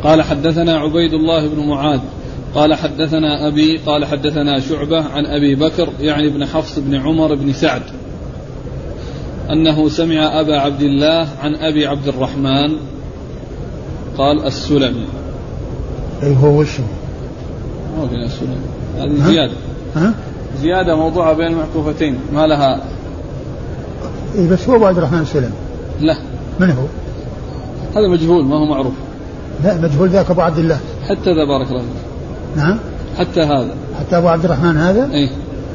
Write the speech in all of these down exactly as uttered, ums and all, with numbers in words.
قال حدثنا عبيد الله بن معاذ قال حدثنا أبي قال حدثنا شعبة عن أبي بكر يعني بن حفص بن عمر بن سعد أنه سمع أبا عبد الله عن أبي عبد الرحمن قال السلمي. أي هو وش ما في السلمي هذه زيادة ها؟ زيادة موضوعة بين المعكوفتين ما لها. إيه بس هو أبو عبد الرحمن السلمي. لا من هو؟ هذا مجهول ما هو معروف. لا مجهول ذاك أبو عبد الله. حتى ذا بارك الله. نعم حتى هذا حتى أبو عبد الرحمن هذا إيه؟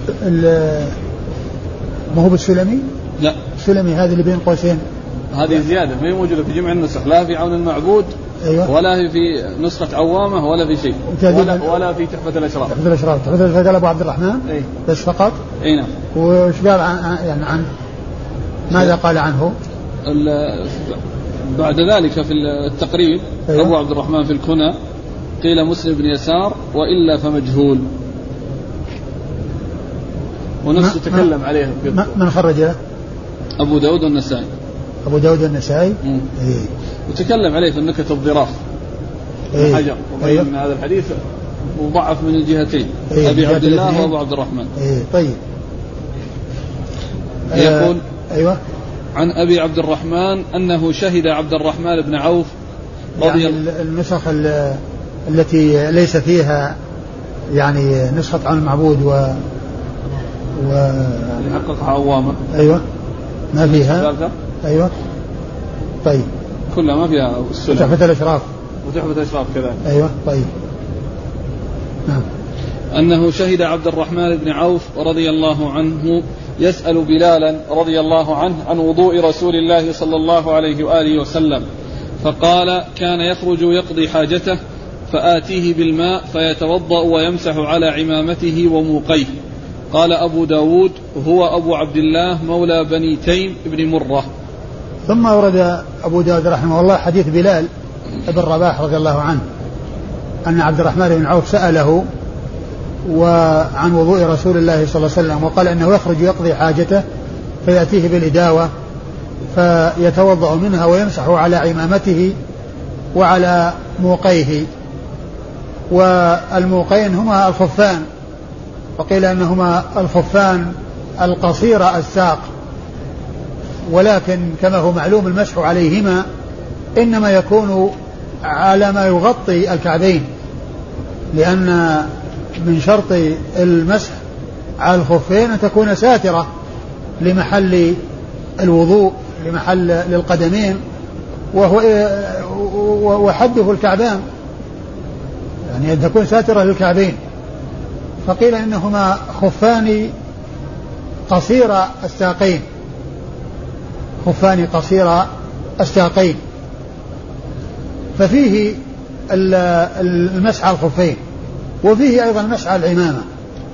ما هو بالسلمي؟ لا السلمي هذا اللي بين قوسين. هذه زيادة ما هي موجودة في جمع النسخ لا في عون المعبود. أيوة. ولا هي في نسخة عوامة ولا في شيء ولا, ولا في تحفة الأشراف. تحفة الأشراف تحفة الأشراف قال أبو عبد الرحمن إيه؟ بس فقط. أي نعم. وش قال عن يعني عن ماذا قال عنه؟ بعد ذلك في التقريب أيوة. أبو عبد الرحمن في الكنى قيل مسلم بن يسار وإلا فمجهول ونفسه تكلم عليه. من خرجه؟ أبو داود والنسائي. أبو داود والنسائي إيه. وتكلم عليه في النكت الضراف إيه. حجر وبين أيوة. من هذا الحديث مضعف من الجهتين إيه. أبي عبد الله وأبو عبد الرحمن. إيه. طيب يقول آه. أيوة. عن أبي عبد الرحمن أنه شهد عبد الرحمن بن عوف رضي يعني النسخ التي ليس فيها يعني نسخة عن المعبود و و حققها عوامة. أيوة ما فيها. أيوة طيب كلها ما فيها السلم. تحفة الأشراف وتحفة الأشراف كذلك. أيوة طيب نعم. أنه شهد عبد الرحمن بن عوف رضي الله عنه يسأل بلالا رضي الله عنه عن وضوء رسول الله صلى الله عليه وآله وسلم فقال كان يخرج يقضي حاجته فآتيه بالماء فيتوضأ ويمسح على عمامته وموقيه. قال أبو داود هو أبو عبد الله مولى بني تيم بن مرة. ثم ورد أبو داود رحمه الله حديث بلال بن رباح رضي الله عنه أن عبد الرحمن بن عوف سأله وعن وضوء رسول الله صلى الله عليه وسلم وقال أنه يخرج يقضي حاجته فيأتيه بالإداوة فيتوضأ منها ويمسح على عمامته وعلى موقيه. والموقين هما الخفان وقيل أنهما الخفان القصير الساق ولكن كما هو معلوم المسح عليهما إنما يكون على ما يغطي الكعبين لأن من شرط المسح على الخفين أن تكون ساترة لمحل الوضوء لمحل للقدمين وهو وحده الكعبان يعني أن تكون ساترة للكعبين. فقيل إنهما خفان قصير الساقين خفان قصير الساقين ففيه المسح على الخفين وفيه أيضا المسح على العمامة.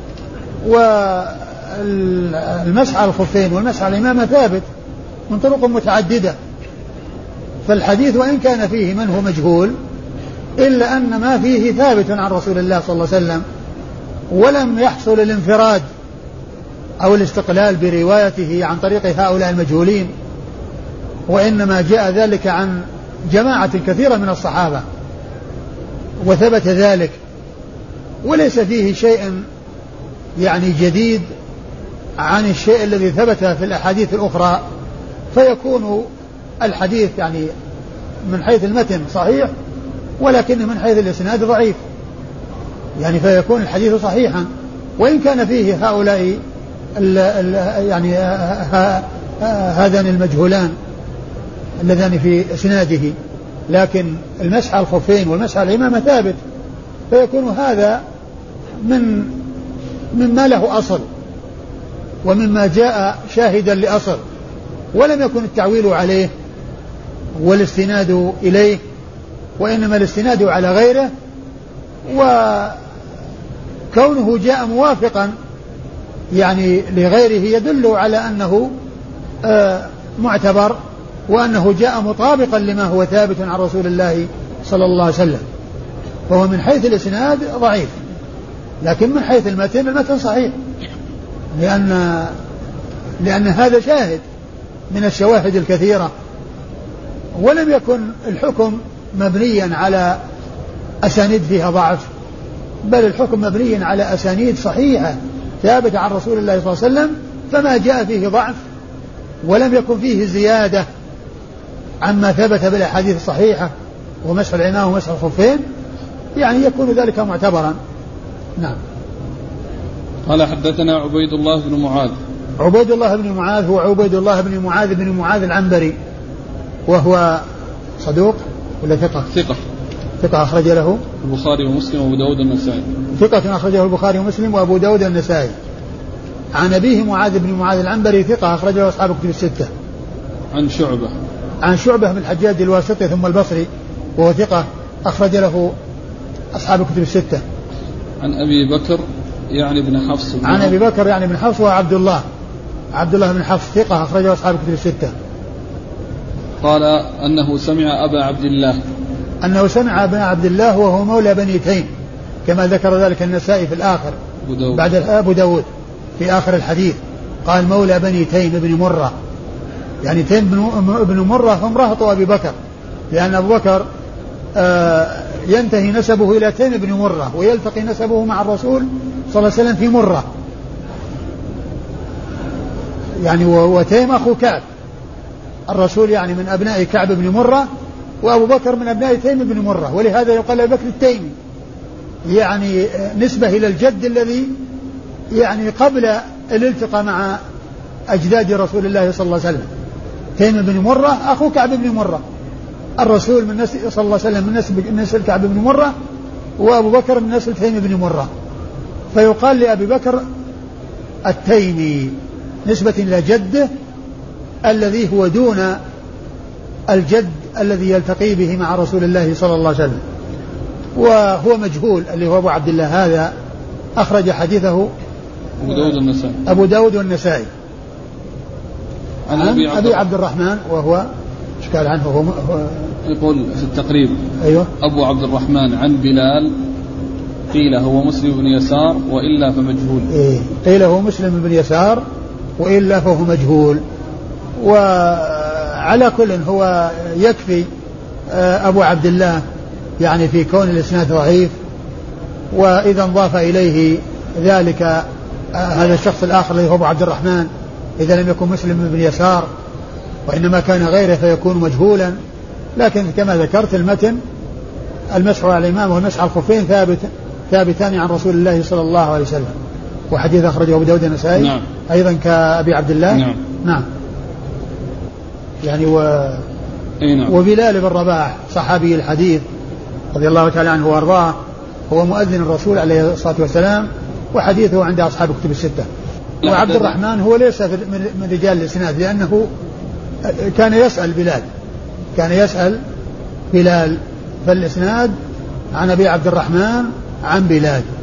والمسح على الخفين والمسح على العمامة ثابت من طرق متعددة. فالحديث وإن كان فيه من هو مجهول إلا أن ما فيه ثابت عن رسول الله صلى الله عليه وسلم ولم يحصل الانفراد أو الاستقلال بروايته عن طريق هؤلاء المجهولين وإنما جاء ذلك عن جماعة كثيرة من الصحابة وثبت ذلك وليس فيه شيء يعني جديد عن الشيء الذي ثبت في الأحاديث الأخرى فيكون الحديث يعني من حيث المتن صحيح ولكن من حيث الإسناد ضعيف يعني فيكون الحديث صحيحا وإن كان فيه هؤلاء ال ال يعني هذان المجهولان اللذان في إسناده لكن المسح على الخفين والمسح على العمامة ثابت فيكون هذا من مما له أصل ومما جاء شاهدا لأصل ولم يكن التعويل عليه والاستناد إليه وإنما الاستناد على غيره وكونه جاء موافقا يعني لغيره يدل على أنه آه معتبر وأنه جاء مطابقا لما هو ثابت عن رسول الله صلى الله عليه وسلم فهو من حيث الإسناد ضعيف لكن من حيث المتن المتن صحيح لأن لأن هذا شاهد من الشواهد الكثيرة ولم يكن الحكم مبنيا على أسانيد فيها ضعف، بل الحكم مبني على أسانيد صحيحة ثابتة عن رسول الله صلى الله عليه وسلم، فما جاء فيه ضعف ولم يكن فيه زيادة عما ثبت بالأحاديث الصحيحة ومسح العمامة ومسح الخفين يعني يكون ذلك معتبرا. نعم. قال حدثنا عبيد الله بن معاذ. عبيد الله بن معاذ هو عبيد الله بن معاذ بن معاذ العنبري، وهو صدوق ولا ثقة؟ ثقة. ثقة أخرج له البخاري ومسلم وأبو داود والنسائي. ثقة أخرجه البخاري ومسلم وأبو داود والنسائي. عن أبيه معاذ بن معاذ العنبري ثقة أخرجه أصحاب الكتب الستة. عن شعبة. عن شعبة بن الحجاج الواسطي ثم البصري وهو ثقة أخرج له أصحاب الكتب الستة. عن أبي بكر يعني بن حفص. عن أبي بكر يعني بن حفص وعبد الله عبد الله بن حفص ثقة أخرجه أصحاب الكتب الستة. قال أنه سمع أبا عبد الله أنه سمع ابن عبد الله وهو مولى بني تيم كما ذكر ذلك النسائي في الآخر بعد أبو داود في آخر الحديث قال مولى بني تيم بن مرة، يعني تيم بن مرة هم رهط أبي بكر، لأن أبو بكر آه ينتهي نسبه إلى تيم بن مرة ويلتقي نسبه مع الرسول صلى الله عليه وسلم في مرة، يعني وتيم أخو كعب، الرسول يعني من أبناء كعب بن مرة وأبو بكر من أبناء تيم بن مرة، ولهذا يقال أبو بكر التيمي، يعني نسبة إلى الجد الذي يعني قبل الالتقاء مع أجداد رسول الله صلى الله عليه وسلم. تيم بن مرة أخو كعب بن مرة، الرسول من نسل صلى الله عليه وسلم من نسل, نسل كعب بن مرة، وأبو بكر من نسل تيم بن مرة، فيقال لأبي بكر التيمي نسبة إلى جده الذي هو دون الجد الذي يلتقي به مع رسول الله صلى الله عليه وسلم، وهو مجهول اللي هو أبو عبد الله هذا أخرج حديثه أبو داود والنسائي. أبو داود والنسائي. عن أبي عبد, أبي عبد الرحمن وهو اشكال عنه هو, هو يقول في التقريب أيوة أبو عبد الرحمن عن بلال قيل هو مسلم بن يسار وإلا فمجهول. إيه قيل هو مسلم بن يسار وإلا فهو مجهول. وعلى كل هو يكفي أبو عبد الله يعني في كون الإسناد ضعيف، وإذا انضاف إليه ذلك هذا الشخص الآخر الذي هو أبو عبد الرحمن إذا لم يكن مسلم بن يسار وإنما كان غيره فيكون مجهولا. لكن كما ذكرت المتن المسح على الإمام والمسح على الخفين ثابت ثابتان عن رسول الله صلى الله عليه وسلم، وحديث أخرجه أبو داود النسائي نعم. أيضا كأبي عبد الله نعم, نعم. يعني و... نعم. وبلال بن رباح صحابي الحديث رضي الله تعالى عنه وأرضاه هو مؤذن الرسول عليه الصلاة والسلام وحديثه عند أصحاب الكتب الستة. وعبد الرحمن هو ليس من رجال الإسناد لأنه كان يسأل بلال كان يسأل بلال فالإسناد عن أبي عبد الرحمن عن بلال.